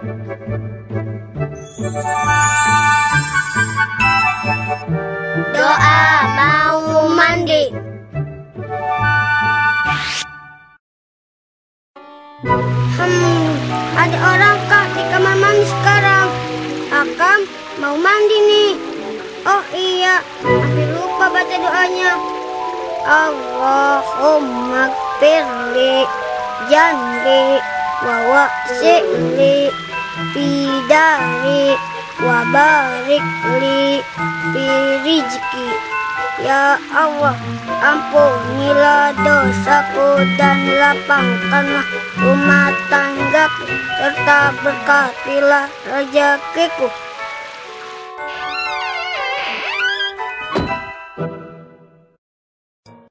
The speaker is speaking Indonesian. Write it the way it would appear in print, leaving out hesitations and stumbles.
Doa mau mandi. Ada orang kah di kamar mandi sekarang? Akang mau mandi nih. Oh iya, hampir lupa baca doanya. Allahumma gfirli janbi wa wa'sili bidari wa barikli birizki. Ya Allah, ampunilah dosaku dan lapangkanlah rumah tanggaku serta berkatilah rezekiku.